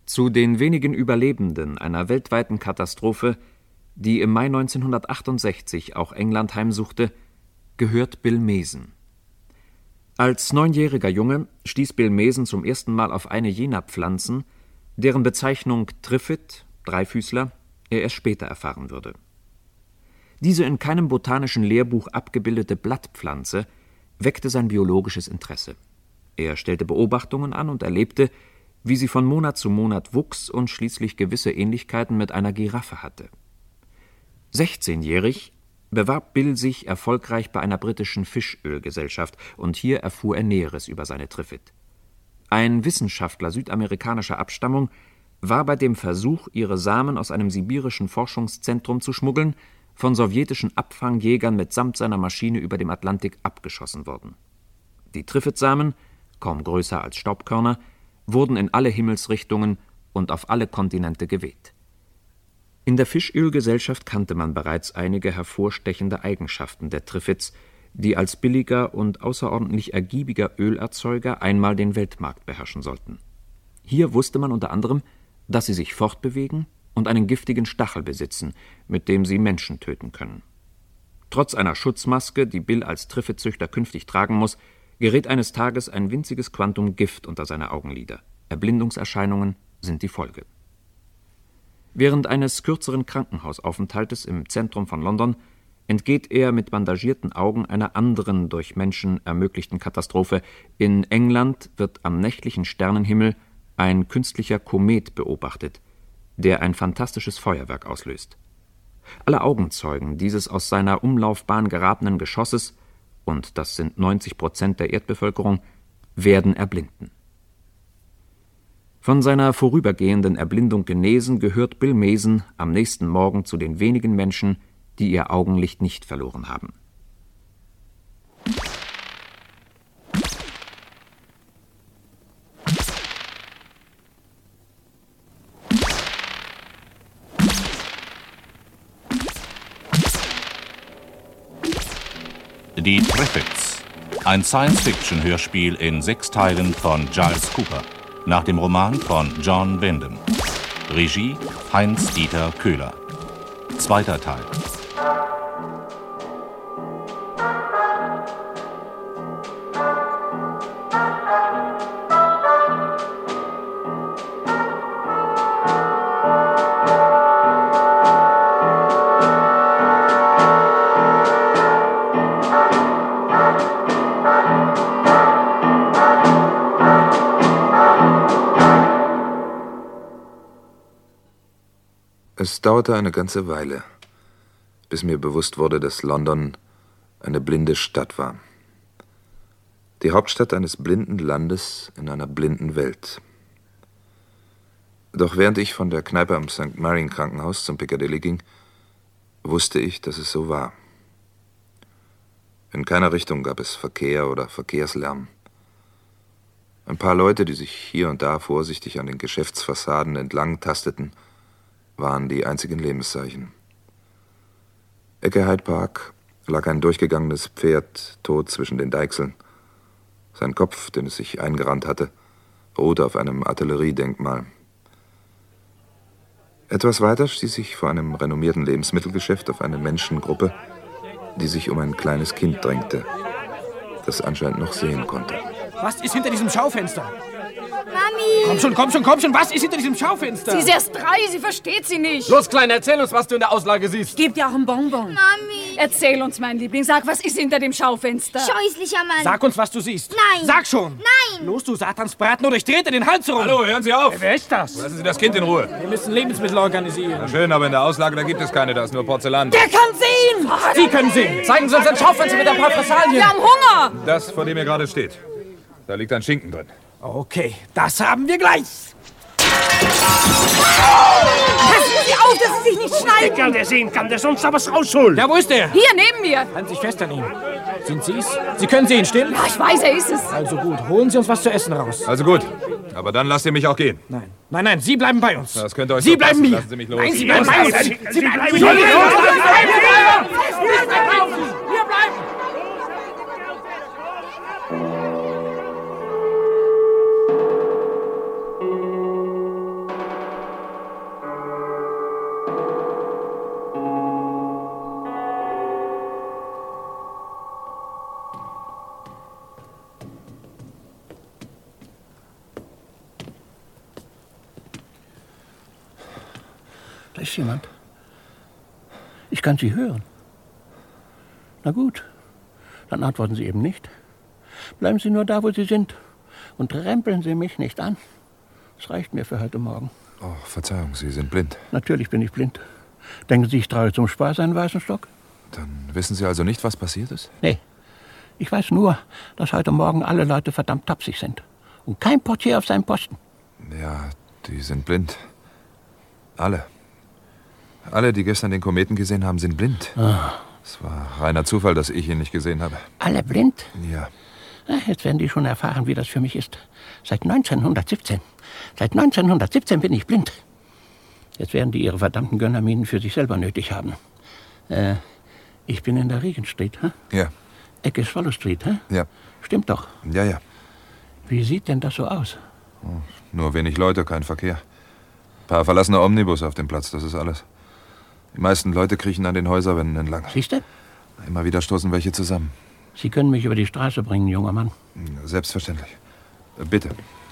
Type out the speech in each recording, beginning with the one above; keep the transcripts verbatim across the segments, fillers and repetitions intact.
Zu den wenigen Überlebenden einer weltweiten Katastrophe, die im Mai neunzehnhundertachtundsechzig auch England heimsuchte, gehört Bill Mason. Als neunjähriger Junge stieß Bill Mason zum ersten Mal auf eine jener Pflanzen, deren Bezeichnung Trifid, Dreifüßler, er erst später erfahren würde. Diese in keinem botanischen Lehrbuch abgebildete Blattpflanze weckte sein biologisches Interesse. Er stellte Beobachtungen an und erlebte, wie sie von Monat zu Monat wuchs und schließlich gewisse Ähnlichkeiten mit einer Giraffe hatte. sechzehnjährig bewarb Bill sich erfolgreich bei einer britischen Fischölgesellschaft und hier erfuhr er Näheres über seine Trifid. Ein Wissenschaftler südamerikanischer Abstammung war bei dem Versuch, ihre Samen aus einem sibirischen Forschungszentrum zu schmuggeln, von sowjetischen Abfangjägern mitsamt seiner Maschine über dem Atlantik abgeschossen worden. Die Trifid-Samen, kaum größer als Staubkörner, wurden in alle Himmelsrichtungen und auf alle Kontinente geweht. In der Fischölgesellschaft kannte man bereits einige hervorstechende Eigenschaften der Trifids, die als billiger und außerordentlich ergiebiger Ölerzeuger einmal den Weltmarkt beherrschen sollten. Hier wusste man unter anderem, dass sie sich fortbewegen und einen giftigen Stachel besitzen, mit dem sie Menschen töten können. Trotz einer Schutzmaske, die Bill als Trifid-Züchter künftig tragen muss, gerät eines Tages ein winziges Quantum Gift unter seine Augenlider. Erblindungserscheinungen sind die Folge. Während eines kürzeren Krankenhausaufenthaltes im Zentrum von London entgeht er mit bandagierten Augen einer anderen durch Menschen ermöglichten Katastrophe. In England wird am nächtlichen Sternenhimmel ein künstlicher Komet beobachtet, der ein fantastisches Feuerwerk auslöst. Alle Augenzeugen dieses aus seiner Umlaufbahn geratenen Geschosses, und das sind neunzig Prozent der Erdbevölkerung, werden erblinden. Von seiner vorübergehenden Erblindung genesen, gehört Bill Mason am nächsten Morgen zu den wenigen Menschen, die ihr Augenlicht nicht verloren haben. Die Trifids, ein Science-Fiction-Hörspiel in sechs Teilen von Giles Cooper, nach dem Roman von John Wyndham. Regie Heinz-Dieter Köhler. Zweiter Teil. Es dauerte eine ganze Weile, bis mir bewusst wurde, dass London eine blinde Stadt war. Die Hauptstadt eines blinden Landes in einer blinden Welt. Doch während ich von der Kneipe am Sankt Marien Krankenhaus zum Piccadilly ging, wusste ich, dass es so war. In keiner Richtung gab es Verkehr oder Verkehrslärm. Ein paar Leute, die sich hier und da vorsichtig an den Geschäftsfassaden entlang tasteten, waren die einzigen Lebenszeichen. Ecke Hyde Park lag ein durchgegangenes Pferd tot zwischen den Deichseln. Sein Kopf, den es sich eingerannt hatte, ruhte auf einem Artilleriedenkmal. Etwas weiter stieß ich vor einem renommierten Lebensmittelgeschäft auf eine Menschengruppe, die sich um ein kleines Kind drängte, das anscheinend noch sehen konnte. Was ist hinter diesem Schaufenster? Mami! Komm schon, komm schon, komm schon! Was ist hinter diesem Schaufenster? Sie ist erst drei, sie versteht sie nicht. Los, Kleine, erzähl uns, was du in der Auslage siehst. Gib dir auch ein Bonbon. Mami! Erzähl uns, mein Liebling, sag, was ist hinter dem Schaufenster? Scheußlicher Mann! Sag uns, was du siehst. Nein! Sag schon! Nein! Los, du Satansbraten, oder ich trete den Hals rum! Hallo, hören Sie auf! Wer ist das? Lassen Sie das Kind in Ruhe. Wir müssen Lebensmittel organisieren. Na schön, aber in der Auslage, da gibt es keine, da ist nur Porzellan. Der kann sehen! Sie können sehen! Zeigen Sie uns ein Schaufenster mit ein paar Fressalien! Wir haben Hunger! Das, vor dem ihr gerade steht. Da liegt ein Schinken drin. Okay, das haben wir gleich. Passen Sie auf, dass Sie sich nicht schneiden! Kann der sehen kann, der sonst da was rausholen. Ja, wo ist der? Hier, neben mir! Halten Sie sich fest an ihm. Sind Sie es? Sie können sehen, stimmt? Ja, ich weiß, er ist es. Also gut, holen Sie uns was zu essen raus. Also gut, aber dann lasst ihr mich auch gehen. Nein, nein, nein, Sie bleiben bei uns. Das könnt ihr euch Sie so bleiben passen. hier. Lassen Sie mich los. Nein, Sie bleiben bei uns. Sie bleiben bei uns. Wir bleiben. Da ist jemand. Ich kann Sie hören. Na gut, dann antworten Sie eben nicht. Bleiben Sie nur da, wo Sie sind und rempeln Sie mich nicht an. Das reicht mir für heute Morgen. Oh, Verzeihung, Sie sind blind. Natürlich bin ich blind. Denken Sie, ich trage zum Spaß einen weißen Stock? Dann wissen Sie also nicht, was passiert ist? Nee. Ich weiß nur, dass heute Morgen alle Leute verdammt tapsig sind. Und kein Portier auf seinem Posten. Ja, die sind blind. Alle. Alle, die gestern den Kometen gesehen haben, sind blind. Ah. Es war reiner Zufall, dass ich ihn nicht gesehen habe. Alle blind? Ja. Na, jetzt werden die schon erfahren, wie das für mich ist. Seit neunzehnhundertsiebzehn. Seit neunzehnhundertsiebzehn bin ich blind. Jetzt werden die ihre verdammten Gönnerminen für sich selber nötig haben. Äh, ich bin in der Regent Street, hä? Ja. Ecke Swallow Street, hä? Ja. Stimmt doch. Ja, ja. Wie sieht denn das so aus? Oh, nur wenig Leute, kein Verkehr. Ein paar verlassene Omnibus auf dem Platz, das ist alles. Die meisten Leute kriechen an den Häuserwänden entlang. Siehst du? Immer wieder stoßen welche zusammen. Sie können mich über die Straße bringen, junger Mann. Selbstverständlich. Bitte.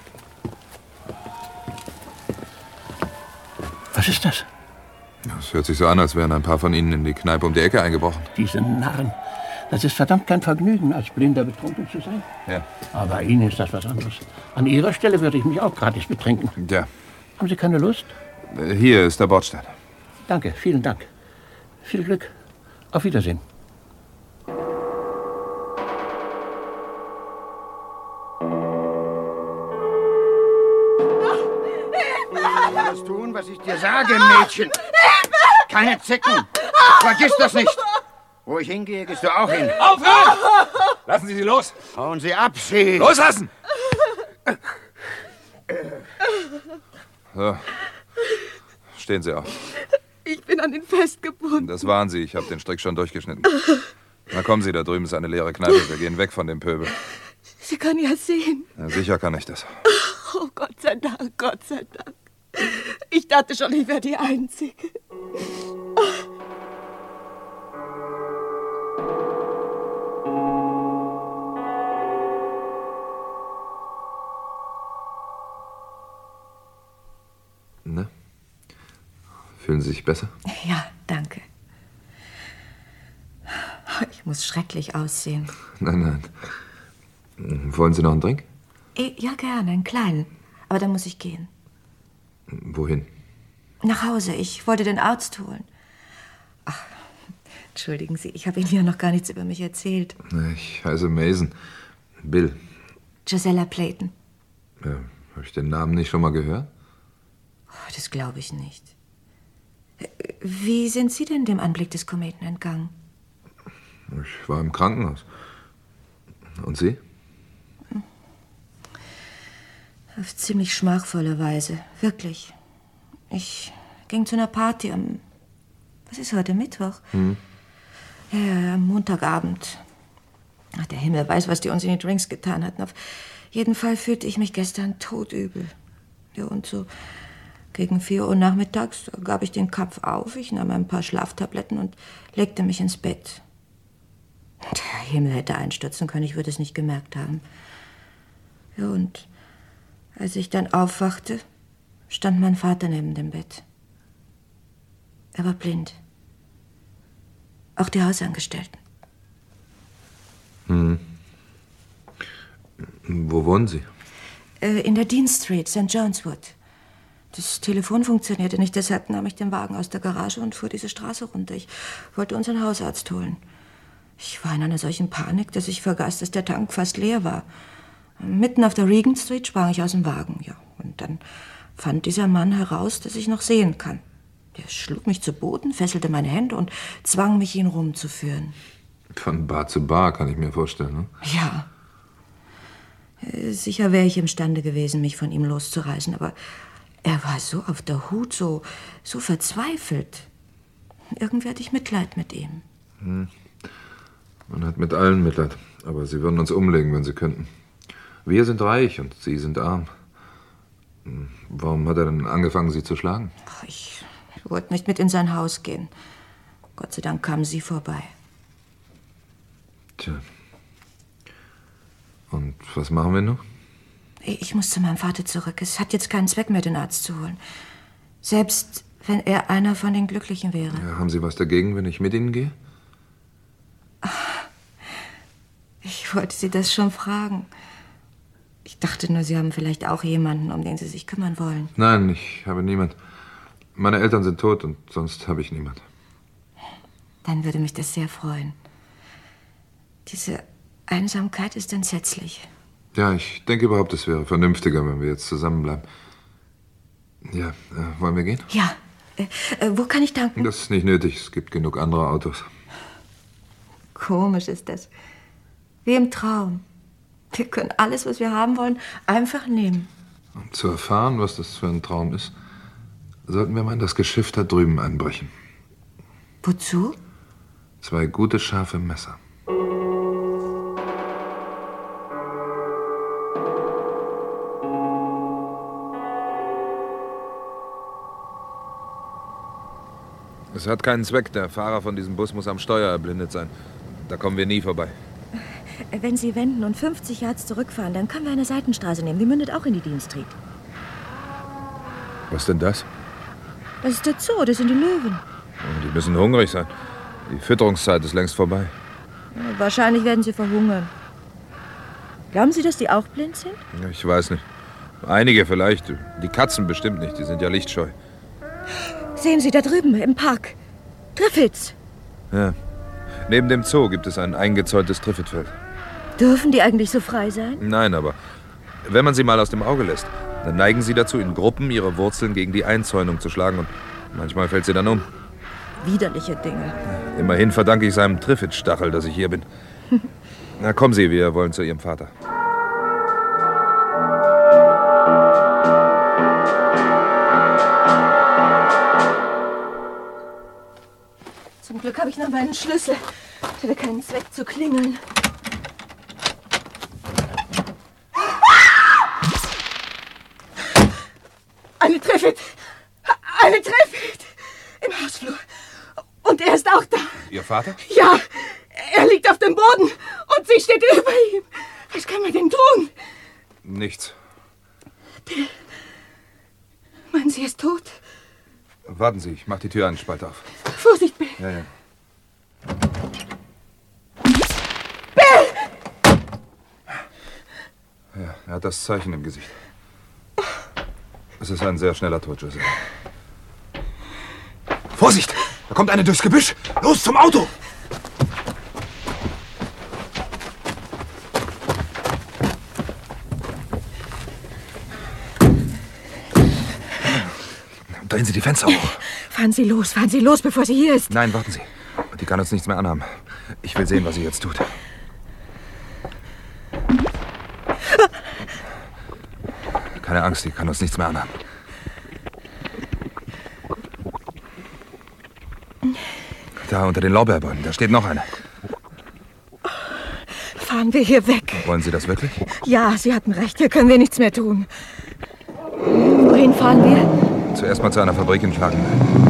Was ist das? Es hört sich so an, als wären ein paar von Ihnen in die Kneipe um die Ecke eingebrochen. Diese Narren. Das ist verdammt kein Vergnügen, als Blinder betrunken zu sein. Ja. Aber Ihnen ist das was anderes. An Ihrer Stelle würde ich mich auch gratis betrinken. Ja. Haben Sie keine Lust? Hier ist der Bordstein. Danke, vielen Dank. Viel Glück. Auf Wiedersehen. Das tun, was ich dir sage, Mädchen. Keine Zicken. Vergiss das nicht. Wo ich hingehe, gehst du auch hin. Aufhören! Lassen Sie sie los. Hauen Sie ab, Sie. Loslassen! So. Stehen Sie auf. Ich bin an ihn festgebunden. Das waren Sie. Ich habe den Strick schon durchgeschnitten. Na kommen Sie, da drüben ist eine leere Kneipe. Wir gehen weg von dem Pöbel. Sie können ja sehen. Ja, sicher kann ich das. Oh, Gott sei Dank, Gott sei Dank. Ich dachte schon, ich wäre die Einzige. Ne? Fühlen Sie sich besser? Ja, danke. Ich muss schrecklich aussehen. Nein, nein. Wollen Sie noch einen Drink? Ja, gerne, einen kleinen. Aber dann muss ich gehen. Wohin? Nach Hause. Ich wollte den Arzt holen. Ach, entschuldigen Sie, ich habe Ihnen ja noch gar nichts über mich erzählt. Ich heiße Mason. Bill. Gisela Playton. Ja, habe ich den Namen nicht schon mal gehört? Oh, das glaube ich nicht. Wie sind Sie denn dem Anblick des Kometen entgangen? Ich war im Krankenhaus. Und Sie? Auf ziemlich schmachvolle Weise. Wirklich. Ich ging zu einer Party am... Was ist heute, Mittwoch? Hm. Ja, am Montagabend. Ach, der Himmel weiß, was die uns in die Drinks getan hatten. Auf jeden Fall fühlte ich mich gestern todübel. Ja, und so gegen vier Uhr nachmittags gab ich den Kopf auf. Ich nahm ein paar Schlaftabletten und legte mich ins Bett. Der Himmel hätte einstürzen können, ich würde es nicht gemerkt haben. Ja, und als ich dann aufwachte, stand mein Vater neben dem Bett. Er war blind. Auch die Hausangestellten. Hm. Wo wohnen Sie? Äh, in der Dean Street, Sankt John's Wood. Das Telefon funktionierte nicht, deshalb nahm ich den Wagen aus der Garage und fuhr diese Straße runter. Ich wollte unseren Hausarzt holen. Ich war in einer solchen Panik, dass ich vergaß, dass der Tank fast leer war. Mitten auf der Regent Street sprang ich aus dem Wagen, ja. Und dann fand dieser Mann heraus, dass ich noch sehen kann. Der schlug mich zu Boden, fesselte meine Hände und zwang mich, ihn rumzuführen. Von Bar zu Bar, kann ich mir vorstellen, ne? Ja. Sicher wäre ich imstande gewesen, mich von ihm loszureißen, aber er war so auf der Hut, so, so verzweifelt. Irgendwie hatte ich Mitleid mit ihm. Hm. Man hat mit allen Mitleid, aber Sie würden uns umlegen, wenn Sie könnten. Wir sind reich und Sie sind arm. Warum hat er dann angefangen, Sie zu schlagen? Ach, ich wollte nicht mit in sein Haus gehen. Gott sei Dank kamen Sie vorbei. Tja. Und was machen wir nun? Ich muss zu meinem Vater zurück. Es hat jetzt keinen Zweck mehr, den Arzt zu holen. Selbst wenn er einer von den Glücklichen wäre. Ja, haben Sie was dagegen, wenn ich mit Ihnen gehe? Ich wollte Sie das schon fragen. Ich dachte nur, Sie haben vielleicht auch jemanden, um den Sie sich kümmern wollen. Nein, ich habe niemand. Meine Eltern sind tot und sonst habe ich niemand. Dann würde mich das sehr freuen. Diese Einsamkeit ist entsetzlich. Ja, ich denke überhaupt, es wäre vernünftiger, wenn wir jetzt zusammenbleiben. Ja, äh, wollen wir gehen? Ja. Äh, äh, wo kann ich tanken? Das ist nicht nötig. Es gibt genug andere Autos. Komisch ist das. Wie im Traum. Wir können alles, was wir haben wollen, einfach nehmen. Um zu erfahren, was das für ein Traum ist, sollten wir mal in das Geschiff da drüben einbrechen. Wozu? Zwei gute, scharfe Messer. Es hat keinen Zweck. Der Fahrer von diesem Bus muss am Steuer erblindet sein. Da kommen wir nie vorbei. Wenn Sie wenden und fünfzig Yards zurückfahren, dann können wir eine Seitenstraße nehmen. Die mündet auch in die Dean Street. Was denn das? Das ist der Zoo, das sind die Löwen. Die müssen hungrig sein. Die Fütterungszeit ist längst vorbei. Ja, wahrscheinlich werden sie verhungern. Glauben Sie, dass die auch blind sind? Ich weiß nicht. Einige vielleicht. Die Katzen bestimmt nicht. Die sind ja lichtscheu. Sehen Sie da drüben im Park. Triffids. Ja. Neben dem Zoo gibt es ein eingezäuntes Triffidfeld. Dürfen die eigentlich so frei sein? Nein, aber wenn man sie mal aus dem Auge lässt, dann neigen sie dazu, in Gruppen ihre Wurzeln gegen die Einzäunung zu schlagen. Und manchmal fällt sie dann um. Widerliche Dinge. Immerhin verdanke ich seinem Triffid-Stachel, dass ich hier bin. Na, kommen Sie, wir wollen zu Ihrem Vater. Zum Glück habe ich noch meinen Schlüssel. Es hätte keinen Zweck zu klingeln. Eine Triffid! Eine Triffid! Im Hausflur. Und er ist auch da. Ihr Vater? Ja, er liegt auf dem Boden und sie steht über ihm. Was kann man denn tun? Nichts. Bill, meinen Sie, er ist tot? Warten Sie, ich mach die Tür einen Spalt auf. Vorsicht, Bill. Ja, ja. Bill! Ja, er hat das Zeichen im Gesicht. Es ist ein sehr schneller Tod, Joseph. Vorsicht! Da kommt eine durchs Gebüsch! Los, zum Auto! Drehen Sie die Fenster hoch. Fahren Sie los, fahren Sie los, bevor sie hier ist. Nein, warten Sie. Die kann uns nichts mehr anhaben. Ich will sehen, was sie jetzt tut. Keine Angst, die kann uns nichts mehr anhaben. Da unter den Lorbeerbäumen, da steht noch eine. Fahren wir hier weg. Wollen Sie das wirklich? Ja, Sie hatten recht, hier können wir nichts mehr tun. Wohin fahren wir? Zuerst mal zu einer Fabrik in Klagenfurt.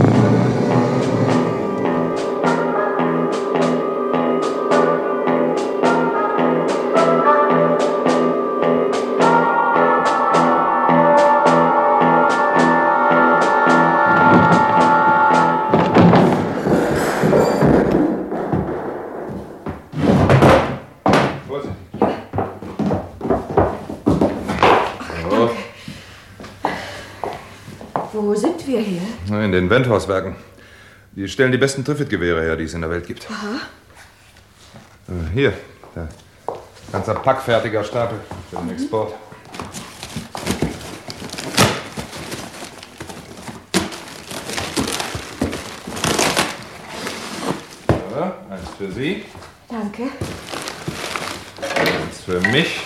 Wo sind wir hier? In den Wendhauswerken. Die stellen die besten Triffid-Gewehre her, die es in der Welt gibt. Aha. Äh, hier, da. Ganzer packfertiger Stapel für den Export. Ja, eins für Sie. Danke. Eins für mich.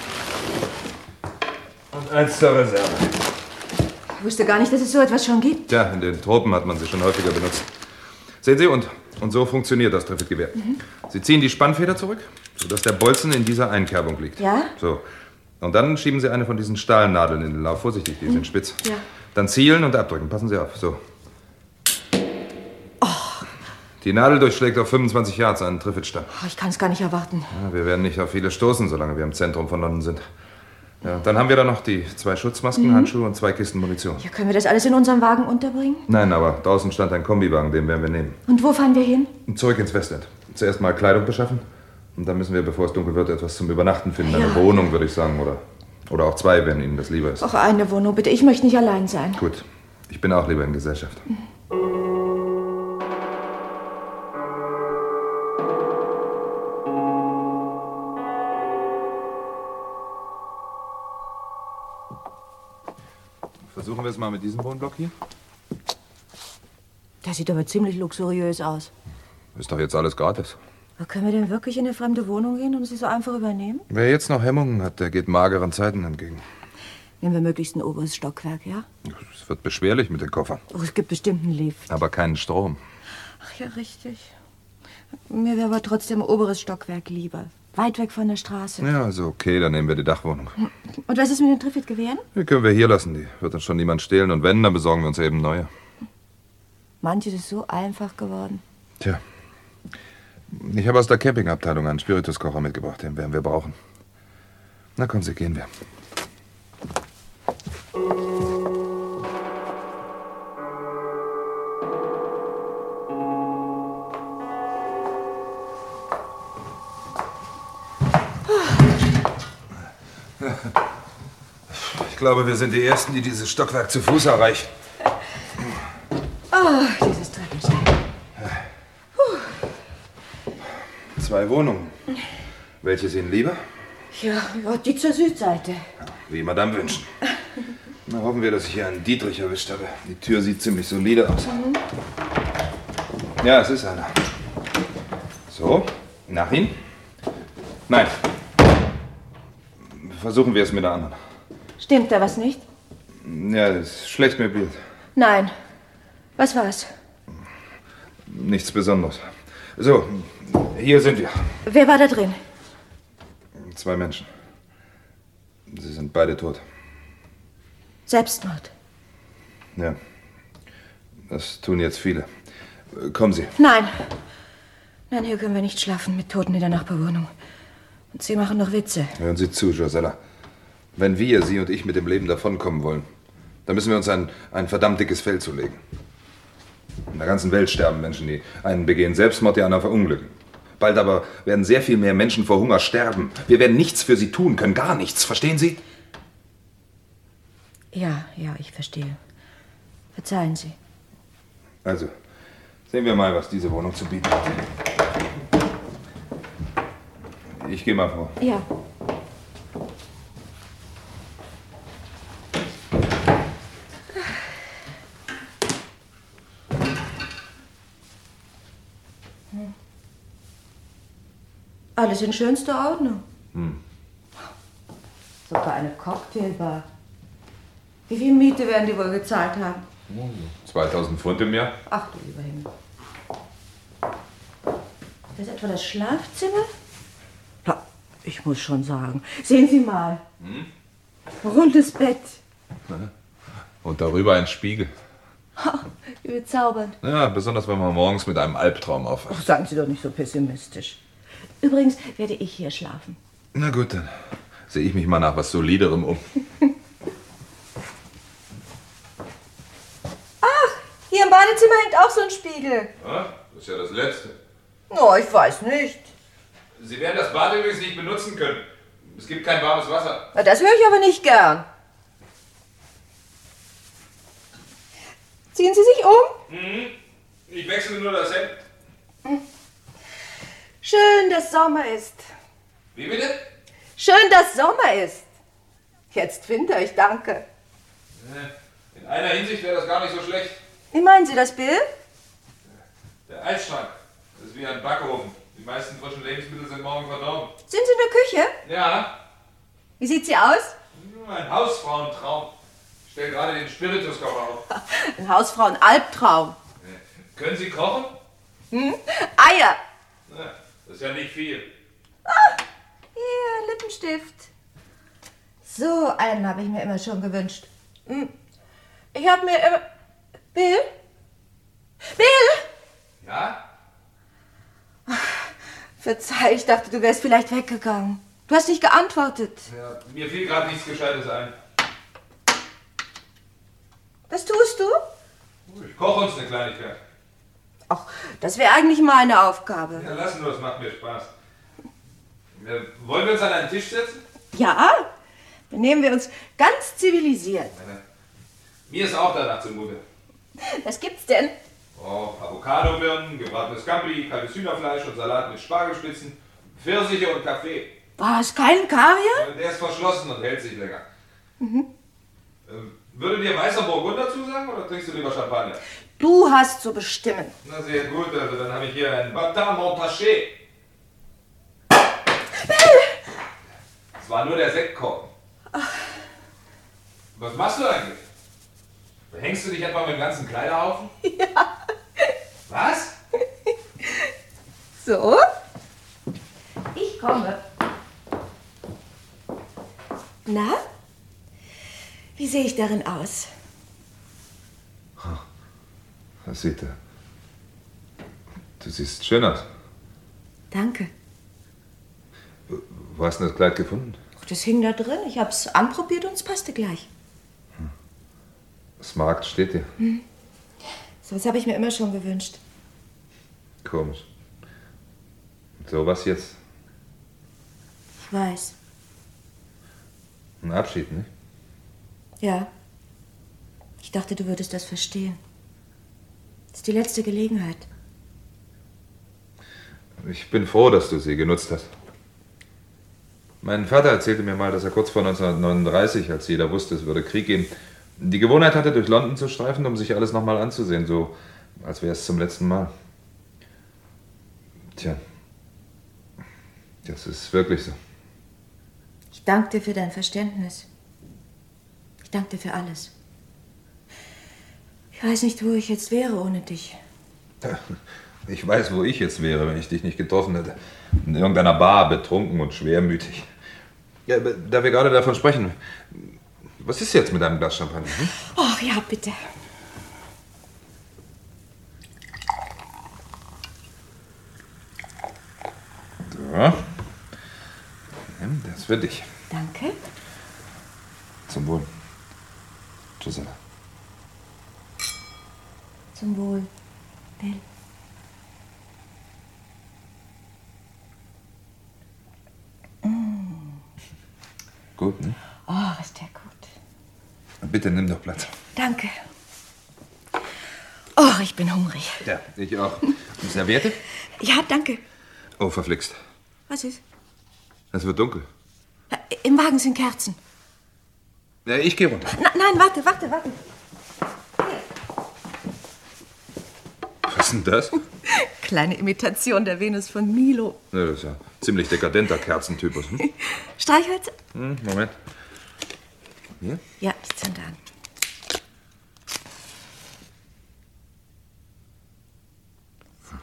Und eins zur Reserve. Ich wusste gar nicht, dass es so etwas schon gibt. Ja, in den Tropen hat man sie schon häufiger benutzt. Sehen Sie, und, und so funktioniert das Triffid-Gewehr. Mhm. Sie ziehen die Spannfeder zurück, sodass der Bolzen in dieser Einkerbung liegt. Ja? So. Und dann schieben Sie eine von diesen Stahlnadeln in den Lauf. Vorsichtig, die mhm. sind spitz. Ja. Dann zielen und abdrücken. Passen Sie auf. So. Oh. Die Nadel durchschlägt auf fünfundzwanzig Yards einen Triffid-Stamm. Oh, ich kann es gar nicht erwarten. Ja, wir werden nicht auf viele stoßen, solange wir im Zentrum von London sind. Ja, dann haben wir da noch die zwei Schutzmasken, Mhm. Handschuhe und zwei Kisten Munition. Ja, können wir das alles in unserem Wagen unterbringen? Nein, aber draußen stand ein Kombiwagen, den werden wir nehmen. Und wo fahren wir hin? Und zurück ins Westend. Zuerst mal Kleidung beschaffen. Und dann müssen wir, bevor es dunkel wird, etwas zum Übernachten finden. Ja. Eine Wohnung, würde ich sagen. Oder, oder auch zwei, wenn Ihnen das lieber ist. Auch eine Wohnung, bitte. Ich möchte nicht allein sein. Gut. Ich bin auch lieber in Gesellschaft. Versuchen wir es mal mit diesem Wohnblock hier? Das sieht aber ziemlich luxuriös aus. Ist doch jetzt alles gratis. Aber können wir denn wirklich in eine fremde Wohnung gehen und sie so einfach übernehmen? Wer jetzt noch Hemmungen hat, der geht mageren Zeiten entgegen. Nehmen wir möglichst ein oberes Stockwerk, ja? Es wird beschwerlich mit den Koffern. Oh, es gibt bestimmt einen Lift. Aber keinen Strom. Ach ja, richtig. Mir wäre aber trotzdem ein oberes Stockwerk lieber. Weit weg von der Straße. Ja, also okay, dann nehmen wir die Dachwohnung. Und was ist mit den Trifid-Gewehren? Die können wir hier lassen. Die wird uns schon niemand stehlen. Und wenn, dann besorgen wir uns eben neue. Manches ist so einfach geworden. Tja. Ich habe aus der Campingabteilung einen Spirituskocher mitgebracht. Den werden wir brauchen. Na kommen Sie, gehen wir. Ich glaube, wir sind die Ersten, die dieses Stockwerk zu Fuß erreichen. Oh, dieses Treppenstück. Zwei Wohnungen. Welche ist Ihnen lieber? Ja, ja, die zur Südseite. Wie Madame wünschen. Na, hoffen wir, dass ich hier einen Dietrich erwischt habe. Die Tür sieht ziemlich solide aus. Mhm. Ja, es ist einer. So, nach ihm? Nein. Versuchen wir es mit der anderen. Stimmt da was nicht? Ja, das ist schlecht möbliert. Nein. Was war's? Nichts Besonderes. So, hier sind wir. Wer war da drin? Zwei Menschen. Sie sind beide tot. Selbstmord. Ja. Das tun jetzt viele. Kommen Sie. Nein. Nein, hier können wir nicht schlafen mit Toten in der Nachbarwohnung. Und Sie machen noch Witze. Hören Sie zu, Josella. Wenn wir, Sie und ich, mit dem Leben davonkommen wollen, dann müssen wir uns ein, ein verdammt dickes Fell zulegen. In der ganzen Welt sterben Menschen, die einen begehen Selbstmord, die anderen verunglücken. Bald aber werden sehr viel mehr Menschen vor Hunger sterben. Wir werden nichts für sie tun können, gar nichts. Verstehen Sie? Ja, ja, ich verstehe. Verzeihen Sie. Also, sehen wir mal, was diese Wohnung zu bieten hat. Ich gehe mal vor. Ja. Alles in schönster Ordnung. Hm. Sogar eine Cocktailbar. Wie viel Miete werden die wohl gezahlt haben? zweitausend Pfund im Jahr? Ach du lieber Himmel. Das ist etwa das Schlafzimmer? Ja, ich muss schon sagen. Sehen Sie mal. Hm? Rundes Bett. Und darüber ein Spiegel. Wie bezaubernd. Ja, besonders wenn man morgens mit einem Albtraum aufwacht. Ach, sagen Sie doch nicht so pessimistisch. Übrigens werde ich hier schlafen. Na gut, dann sehe ich mich mal nach was Soliderem um. Ach, hier im Badezimmer hängt auch so ein Spiegel. Ja, das ist ja das Letzte. Oh, ich weiß nicht. Sie werden das Bad übrigens nicht benutzen können. Es gibt kein warmes Wasser. Na, das höre ich aber nicht gern. Ziehen Sie sich um? Mhm. Ich wechsle nur das Hemd. Schön, dass Sommer ist. Wie bitte? Schön, dass Sommer ist. Jetzt Winter, ich danke. In einer Hinsicht wäre das gar nicht so schlecht. Wie meinen Sie das, Bill? Der Eisschrank. Das ist wie ein Backofen. Die meisten frischen Lebensmittel sind morgen verdorben. Sind Sie in der Küche? Ja. Wie sieht sie aus? Ein Hausfrauentraum. Ich stelle gerade den Spirituskocher auf. Ein Hausfrauen-Albtraum. Können Sie kochen? Hm? Eier. Na, das ist ja nicht viel. Ah, hier, Lippenstift. So einen habe ich mir immer schon gewünscht. Hm. Ich habe mir immer... Bill? Bill? Ja? Verzeih, ich dachte, du wärst vielleicht weggegangen. Du hast nicht geantwortet. Ja, mir fiel gerade nichts Gescheites ein. Was tust du? Ich koche uns eine Kleinigkeit. Ach, das wäre eigentlich meine Aufgabe. Ja, lass nur, es macht mir Spaß. Äh, wollen wir uns an einen Tisch setzen? Ja, benehmen wir uns ganz zivilisiert. Meine, mir ist auch danach zumute. Was gibt's denn? Oh, Avocado-Birnen, gebratenes Scampi, kaltes Hühnerfleisch und Salat mit Spargelspitzen, Pfirsiche und Kaffee. Was, kein Kaviar? Der ist verschlossen und hält sich länger. Mhm. Äh, würde dir weißer Burgunder zusagen oder trinkst du lieber Champagner? Du hast zu bestimmen. Na sehr gut, also dann habe ich hier einen Batin Montaché. Das war nur der Sektkorken. Was machst du eigentlich? Hängst du dich etwa mit dem ganzen Kleiderhaufen? Ja. Was? So? Ich komme. Na? Wie sehe ich darin aus? Was sieht er? Du siehst schön aus. Danke. Wo hast du das Kleid gefunden? Das hing da drin. Ich hab's anprobiert und es passte gleich. Smart steht dir. Hm. So was habe ich mir immer schon gewünscht. Komisch. Und so was jetzt? Ich weiß. Ein Abschied, nicht? Ja. Ich dachte, du würdest das verstehen. Das ist die letzte Gelegenheit. Ich bin froh, dass du sie genutzt hast. Mein Vater erzählte mir mal, dass er kurz vor neunzehnhundertneununddreißig, als jeder wusste, es würde Krieg gehen, die Gewohnheit hatte, durch London zu streifen, um sich alles nochmal anzusehen, so als wäre es zum letzten Mal. Tja, das ist wirklich so. Ich danke dir für dein Verständnis. Ich danke dir für alles. Ich weiß nicht, wo ich jetzt wäre ohne dich. Ich weiß, wo ich jetzt wäre, wenn ich dich nicht getroffen hätte. In irgendeiner Bar, betrunken und schwermütig. Ja, da wir gerade davon sprechen, was ist jetzt mit deinem Glas Champagner? Hm? Ach ja, bitte. So. Nimm das für dich. Danke. Zum Wohl. Gisela. Zum Wohl, Bill. Mm. Gut, ne? Oh, ist der gut. Bitte nimm doch Platz. Danke. Oh, ich bin hungrig. Ja, ich auch. Serviette? Ja, danke. Oh, verflixt. Was ist? Es wird dunkel. Im Wagen sind Kerzen. Ja, ich gehe runter. Na, nein, warte, warte, warte. Was ist denn das? Kleine Imitation der Venus von Milo. Ja, das ist ja ein ziemlich dekadenter Kerzentypus. Hm? Streichhölzer? Hm, Moment. Hier? Ja, ich zünde an. So.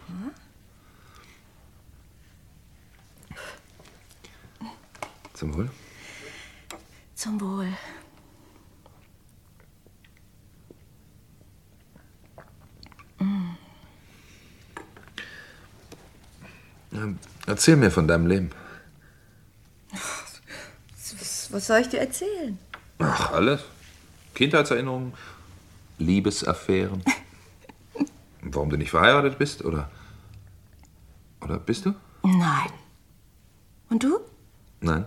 Zum Wohl. Zum Wohl. Mm. Erzähl mir von deinem Leben. Was, was soll ich dir erzählen? Ach, alles. Kindheitserinnerungen, Liebesaffären. Warum du nicht verheiratet bist, oder? Oder bist du? Nein. Und du? Nein.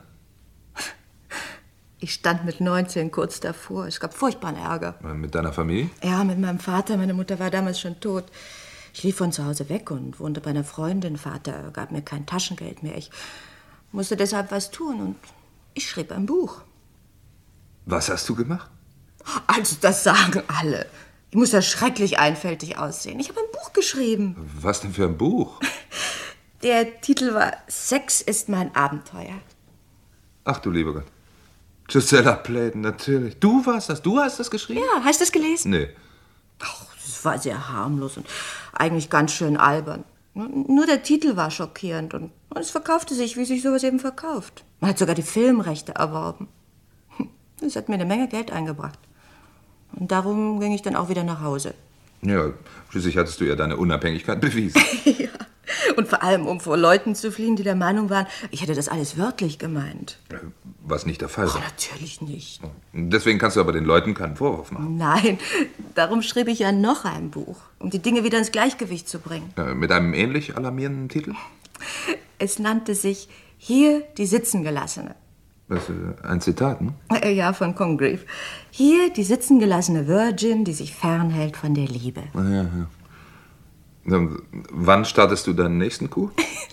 Ich stand mit neunzehn kurz davor. Es gab furchtbaren Ärger. Mit deiner Familie? Ja, mit meinem Vater. Meine Mutter war damals schon tot. Ich lief von zu Hause weg und wohnte bei einer Freundin. Vater gab mir kein Taschengeld mehr. Ich musste deshalb was tun und ich schrieb ein Buch. Was hast du gemacht? Also, das sagen alle. Ich muss ja schrecklich einfältig aussehen. Ich habe ein Buch geschrieben. Was denn für ein Buch? Der Titel war Sex ist mein Abenteuer. Ach du lieber Gott. Gisela Playton, natürlich. Du warst das? Du hast das geschrieben? Ja, hast du das gelesen? Nee. Ach, das war sehr harmlos und eigentlich ganz schön albern. Nur der Titel war schockierend und es verkaufte sich, wie sich sowas eben verkauft. Man hat sogar die Filmrechte erworben. Das hat mir eine Menge Geld eingebracht. Und darum ging ich dann auch wieder nach Hause. Ja, schließlich hattest du ja deine Unabhängigkeit bewiesen. Ja, Und vor allem, um vor Leuten zu fliehen, die der Meinung waren, ich hätte das alles wörtlich gemeint. Was nicht der Fall war. Oh, natürlich nicht. Deswegen kannst du aber den Leuten keinen Vorwurf machen. Nein, darum schrieb ich ja noch ein Buch, um die Dinge wieder ins Gleichgewicht zu bringen. Ja, mit einem ähnlich alarmierenden Titel? Es nannte sich Hier die Sitzengelassene. Das ist ein Zitat, ne? Äh, Ja, von Congreve. Hier die sitzengelassene Virgin, die sich fernhält von der Liebe. Ja, ja. Dann, wann startest du deinen nächsten Coup?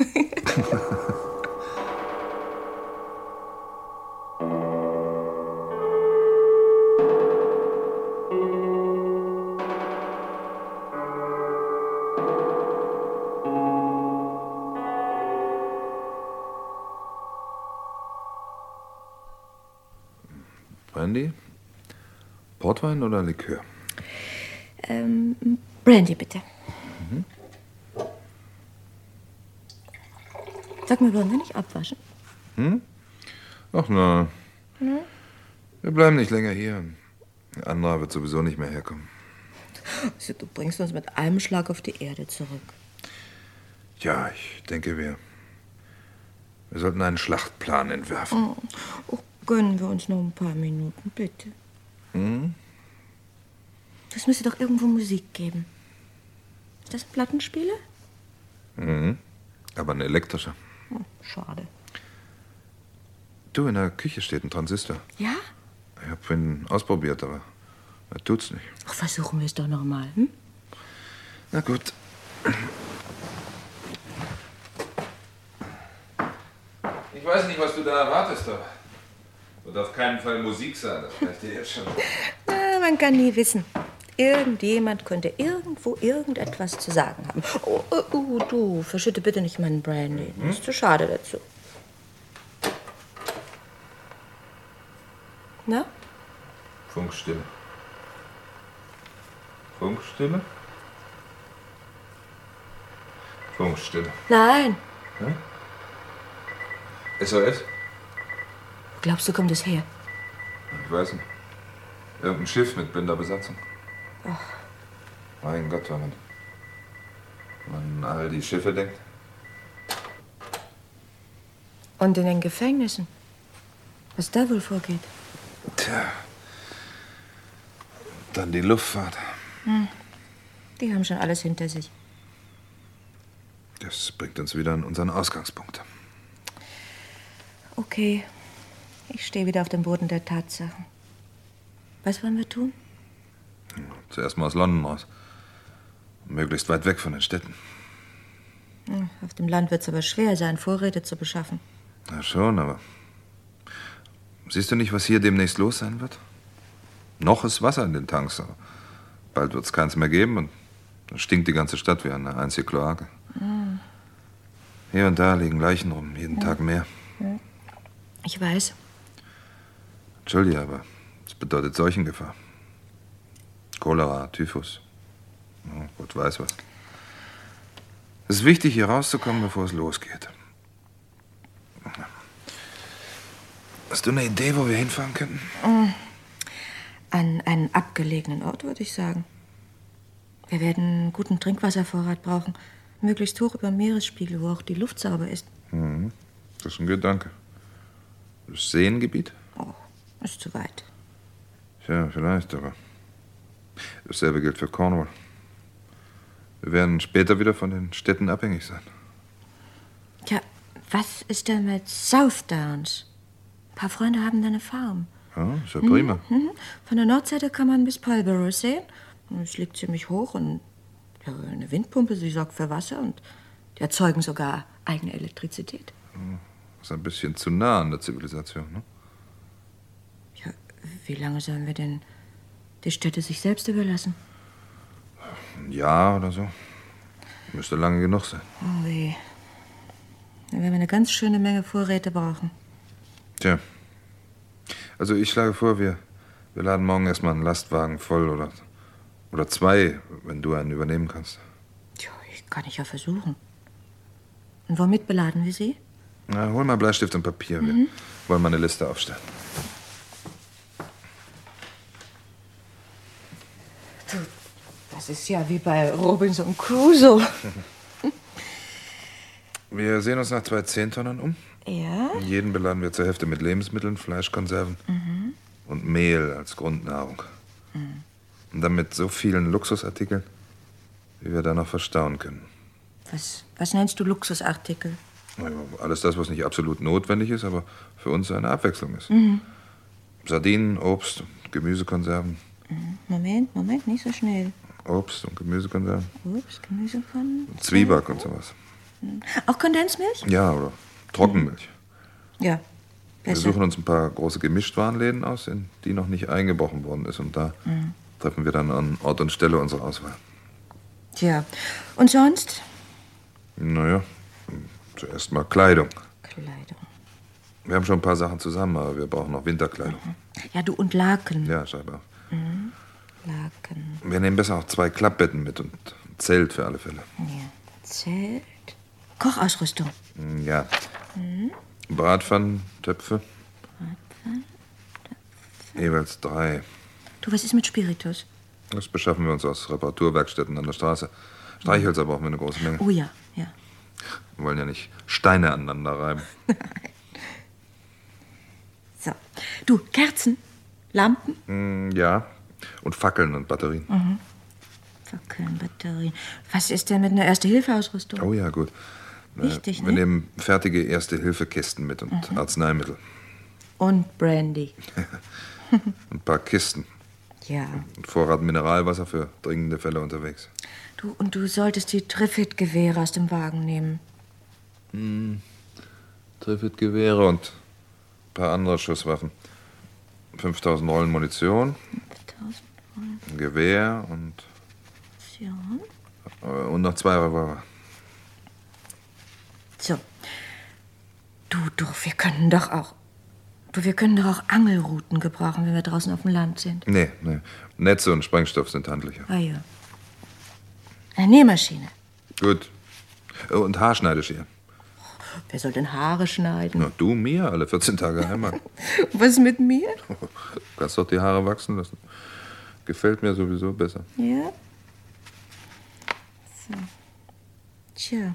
Brandy? Portwein oder Likör? Ähm, Brandy, bitte. Mhm. Sag mal, wollen wir nicht abwaschen? Hm? Ach na, Hm? wir bleiben nicht länger hier. Der andere wird sowieso nicht mehr herkommen. Also, du bringst uns mit einem Schlag auf die Erde zurück. Ja, ich denke, wir, wir sollten einen Schlachtplan entwerfen. Oh, oh, gönnen wir uns noch ein paar Minuten, bitte. Hm? Es müsste doch irgendwo Musik geben. Ist das ein Plattenspieler? Mhm. Aber ein elektrischer. Oh, schade. Du, in der Küche steht ein Transistor. Ja? Ich hab ihn ausprobiert, aber er tut's nicht. Ach, versuchen wir es doch noch mal, hm? Na gut. Ich weiß nicht, was du da erwartest, aber wird auf keinen Fall Musik sein, das kann ich dir jetzt schon. Na, man kann nie wissen. Irgendjemand könnte irgendwo irgendetwas zu sagen haben. Oh, oh, oh du, verschütte bitte nicht meinen Brandy. Das ist zu schade dazu. Na? Funkstille. Funkstille? Funkstille. Nein. Hm? S O S? Glaubst du, kommt es her? Ich weiß nicht. Irgendein Schiff mit blinder Besatzung. Ach. Mein Gott, wenn man, wenn man an all die Schiffe denkt. Und in den Gefängnissen? Was da wohl vorgeht? Tja. Dann die Luftfahrt. Hm. Die haben schon alles hinter sich. Das bringt uns wieder an unseren Ausgangspunkt. Okay. Ich stehe wieder auf dem Boden der Tatsachen. Was wollen wir tun? Zuerst mal aus London raus. Möglichst weit weg von den Städten. Hm, Auf dem Land wird es aber schwer sein, Vorräte zu beschaffen. Na schon, aber... Siehst du nicht, was hier demnächst los sein wird? Noch ist Wasser in den Tanks, aber bald wird es keins mehr geben und dann stinkt die ganze Stadt wie eine einzige Kloake. Hm. Hier und da liegen Leichen rum, jeden Tag mehr. Hm. Ich weiß. Entschuldige, aber das bedeutet Seuchengefahr. Cholera, Typhus. Ja, Gott weiß was. Es ist wichtig, hier rauszukommen, bevor es losgeht. Hast du eine Idee, wo wir hinfahren könnten? Hm. An einen abgelegenen Ort, würde ich sagen. Wir werden einen guten Trinkwasservorrat brauchen. Möglichst hoch über dem Meeresspiegel, wo auch die Luft sauber ist. Mhm. Das ist ein Gedanke. Das Seengebiet? Oh, ist zu weit. Tja, vielleicht, aber dasselbe gilt für Cornwall. Wir werden später wieder von den Städten abhängig sein. Tja, was ist denn mit South Downs? Ein paar Freunde haben da eine Farm. Ja, ist ja prima. Mhm, mhm. Von der Nordseite kann man bis Pulborough sehen. Es liegt ziemlich hoch und ja, eine Windpumpe, sie sorgt für Wasser und die erzeugen sogar eigene Elektrizität. Das ist ein bisschen zu nah an der Zivilisation, ne? Ja, wie lange sollen wir denn die Städte sich selbst überlassen? Ein Jahr oder so. Müsste lange genug sein. Oh weh. Dann werden wir eine ganz schöne Menge Vorräte brauchen. Tja. Also ich schlage vor, wir, wir laden morgen erstmal einen Lastwagen voll oder, oder zwei, wenn du einen übernehmen kannst. Tja, ich kann ich ja versuchen. Und womit beladen wir sie? Na, hol mal Bleistift und Papier. Wir Mhm. wollen mal eine Liste aufstellen. Du, das ist ja wie bei Robinson Crusoe. Wir sehen uns nach zwei Zehntonnern um. Ja? Jeden beladen wir zur Hälfte mit Lebensmitteln, Fleischkonserven Mhm. und Mehl als Grundnahrung. Mhm. Und dann mit so vielen Luxusartikeln, wie wir da noch verstauen können. Was, was nennst du Luxusartikel? Naja, alles das, was nicht absolut notwendig ist, aber für uns eine Abwechslung ist. Mhm. Sardinen, Obst, Gemüsekonserven. Mhm. Moment, Moment, nicht so schnell. Obst und Gemüsekonserven. Obst, Gemüse von... Zwieback und sowas. Auch Kondensmilch? Ja, oder Trockenmilch. Ja, Wir besser. suchen uns ein paar große Gemischtwarenläden aus, in die noch nicht eingebrochen worden ist. Und da Mhm. treffen wir dann an Ort und Stelle unsere Auswahl. Tja, und sonst? Naja, zuerst mal Kleidung. Kleidung. Wir haben schon ein paar Sachen zusammen, aber wir brauchen noch Winterkleidung. Ja, du und Laken. Ja, scheinbar. Mhm. Laken. Wir nehmen besser auch zwei Klappbetten mit und ein Zelt für alle Fälle. Ja. Zelt. Kochausrüstung. Hm, Ja. Mhm. Bratpfannen, Töpfe, Bratpfannen. jeweils drei. Du, was ist mit Spiritus? Das beschaffen wir uns aus Reparaturwerkstätten an der Straße. Streichhölzer brauchen wir eine große Menge. Oh ja, ja. Wir wollen ja nicht Steine aneinander reiben. So. Du, Kerzen? Lampen? Hm, Ja, und Fackeln und Batterien. Mhm. Fackeln, Batterien. Was ist denn mit einer Erste-Hilfe-Ausrüstung? Oh ja, gut. Äh, Wichtig, Wir ne? nehmen fertige Erste-Hilfe-Kisten mit und Mhm. Arzneimittel. Und Brandy. Ein paar Kisten. Ja. Und Vorrat Mineralwasser für dringende Fälle unterwegs. Du, und du solltest die Triffit-Gewehre aus dem Wagen nehmen. Hm. Triffit-Gewehre und ein paar andere Schusswaffen. fünftausend Rollen Munition, fünftausend Rollen. ein Gewehr und, Ja. äh, und noch zwei Revolver. So. Du, du, wir können doch auch... Du, wir können doch auch Angelruten gebrauchen, wenn wir draußen auf dem Land sind. Nee, nee. Netze und Sprengstoff sind handlicher. Ah ja. Eine Nähmaschine. Gut. Und Haarschneideschere. Wer soll denn Haare schneiden? Na, du mir, alle vierzehn Tage einmal. Was mit mir? Du kannst doch die Haare wachsen lassen. Gefällt mir sowieso besser. Ja. So. Tja.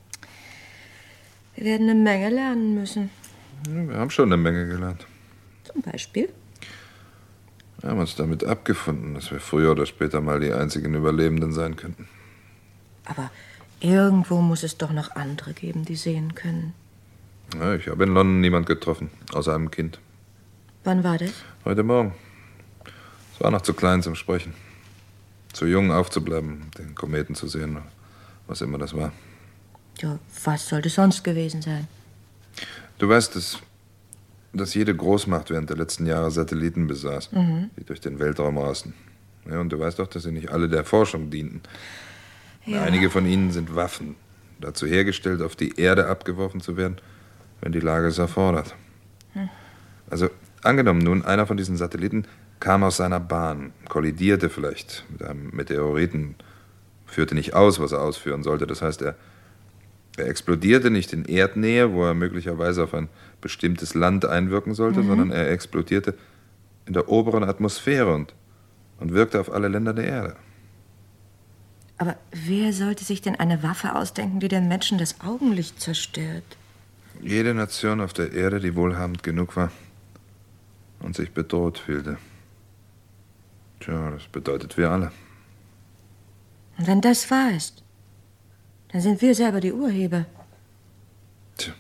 Wir werden eine Menge lernen müssen. Ja, wir haben schon eine Menge gelernt. Zum Beispiel? Wir haben uns damit abgefunden, dass wir früher oder später mal die einzigen Überlebenden sein könnten. Aber irgendwo muss es doch noch andere geben, die sehen können. Ja, ich habe in London niemand getroffen, außer einem Kind. Wann war das? Heute Morgen. Es war noch zu klein zum Sprechen. Zu jung aufzubleiben, den Kometen zu sehen, was immer das war. Ja, was sollte sonst gewesen sein? Du weißt, dass, dass jede Großmacht während der letzten Jahre Satelliten besaß, Mhm. die durch den Weltraum rasten. Ja, und du weißt auch, dass sie nicht alle der Forschung dienten. Ja. Einige von ihnen sind Waffen, dazu hergestellt, auf die Erde abgeworfen zu werden, wenn die Lage es erfordert. Hm. Also, angenommen nun, einer von diesen Satelliten kam aus seiner Bahn, kollidierte vielleicht mit einem Meteoriten, führte nicht aus, was er ausführen sollte. Das heißt, er, er explodierte nicht in Erdnähe, wo er möglicherweise auf ein bestimmtes Land einwirken sollte, Mhm. sondern er explodierte in der oberen Atmosphäre und, und wirkte auf alle Länder der Erde. Aber wer sollte sich denn eine Waffe ausdenken, die den Menschen das Augenlicht zerstört? Jede Nation auf der Erde, die wohlhabend genug war und sich bedroht fühlte. Tja, das bedeutet wir alle. Und wenn das wahr ist, dann sind wir selber die Urheber. Tja.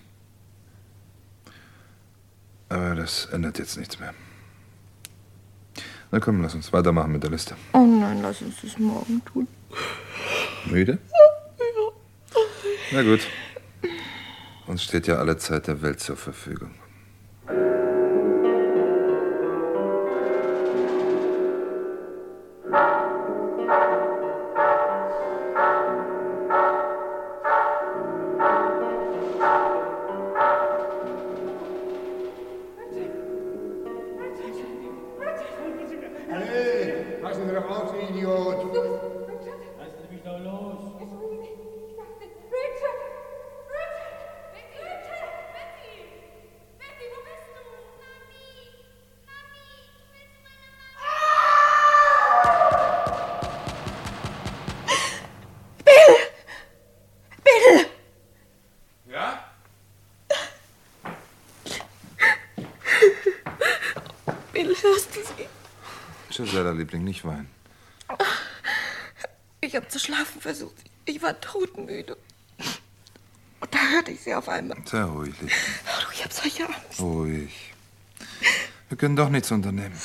Aber das ändert jetzt nichts mehr. Na komm, lass uns weitermachen mit der Liste. Oh nein, lass uns das morgen tun. Müde? Na gut. Uns steht ja alle Zeit der Welt zur Verfügung. Hey, passen Sie doch auf, Sie Idiot. Lassen Sie mich doch los. Gisela, Liebling, nicht weinen. Ich habe zu schlafen versucht. Ich war todmüde. Und da hörte ich sie auf einmal. Sei ruhig, Liebling. Oh, ich habe solche Angst. Ruhig. Wir können doch nichts unternehmen.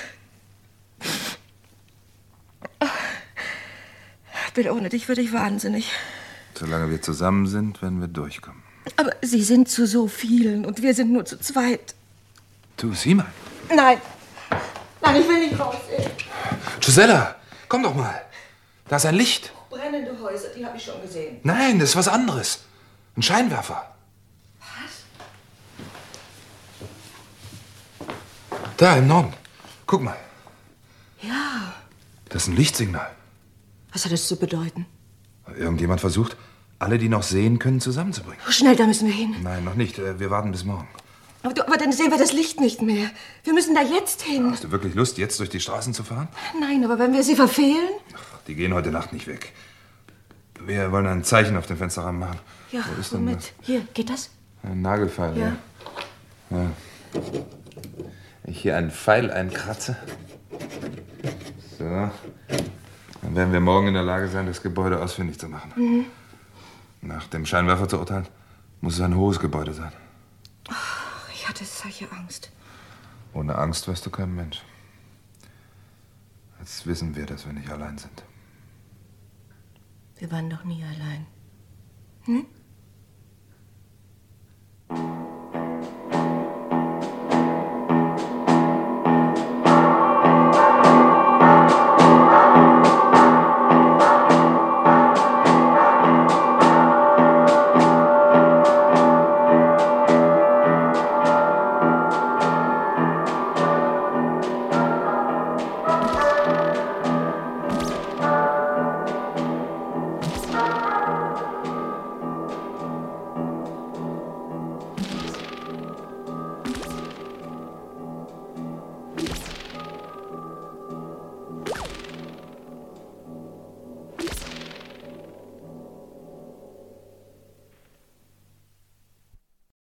Bill, ohne dich würde ich wahnsinnig. Solange wir zusammen sind, werden wir durchkommen. Aber Sie sind zu so vielen und wir sind nur zu zweit. Du, sieh mal. Nein. Nein, ich will nicht raus. Gisela, komm doch mal. Da ist ein Licht. Brennende Häuser, die habe ich schon gesehen. Nein, das ist was anderes. Ein Scheinwerfer. Was? Da im Norden. Guck mal. Ja. Das ist ein Lichtsignal. Was hat das zu bedeuten? Irgendjemand versucht, alle, die noch sehen können, zusammenzubringen. Schnell, da müssen wir hin. Nein, noch nicht. Wir warten bis morgen. Aber, du, aber dann sehen wir das Licht nicht mehr. Wir müssen da jetzt hin. Hast du wirklich Lust, jetzt durch die Straßen zu fahren? Nein, aber wenn wir sie verfehlen? Ach, die gehen heute Nacht nicht weg. Wir wollen ein Zeichen auf dem Fensterrahmen machen. Ja, Wo ist denn womit? das? Hier, geht das? Ein Nagelfeil, Ja. ja. ja. Ich hier einen Pfeil einkratze. So. Dann werden wir morgen in der Lage sein, das Gebäude ausfindig zu machen. Mhm. Nach dem Scheinwerfer zu urteilen, muss es ein hohes Gebäude sein. Oh, ich hatte solche Angst. Ohne Angst wärst du kein Mensch. Jetzt wissen wir, dass wir nicht allein sind. Wir waren doch nie allein. Hm?